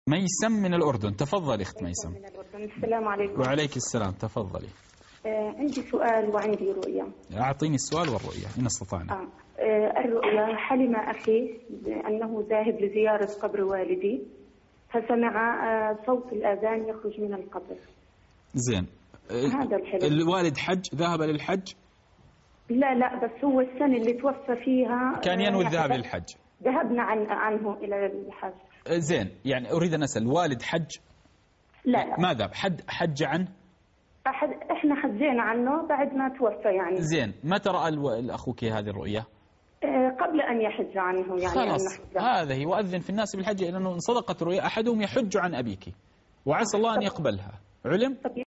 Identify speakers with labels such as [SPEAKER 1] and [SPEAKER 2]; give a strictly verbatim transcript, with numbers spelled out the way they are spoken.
[SPEAKER 1] ميسم من الأردن. تفضلي أخت ميسم.
[SPEAKER 2] من الأردن. السلام عليكم.
[SPEAKER 1] وعليك السلام. تفضلي.
[SPEAKER 2] آه عندي سؤال وعندي رؤية.
[SPEAKER 1] أعطيني السؤال والرؤية إن استطعنا.
[SPEAKER 2] آه. آه الرؤية: حلم أخي أنه ذاهب لزيارة قبر والدي، فسمع آه صوت الآذان يخرج من القبر.
[SPEAKER 1] زين.
[SPEAKER 2] هذا الحلم.
[SPEAKER 1] الوالد حج، ذهب للحج؟
[SPEAKER 2] لا لا، بس هو السنة اللي توفى فيها
[SPEAKER 1] كان ينوي
[SPEAKER 2] آه
[SPEAKER 1] الذهاب للحج.
[SPEAKER 2] ذهبنا عن عنه إلى الحج.
[SPEAKER 1] زين، يعني أريد أن أسأل، الوالد حج؟
[SPEAKER 2] لا لا.
[SPEAKER 1] ماذا حد حج عنه؟
[SPEAKER 2] أحد احنا حجينا عنه بعد ما توفى يعني.
[SPEAKER 1] زين، متى رأى الو... أخوك هذه الرؤية؟
[SPEAKER 2] آه قبل أن يحج عنه يعني.
[SPEAKER 1] خلاص، هذه وأذن في الناس بالحج، لأنه إن صدقت رؤيا أحدهم يحج عن أبيك وعسى الله أن يقبلها. علم؟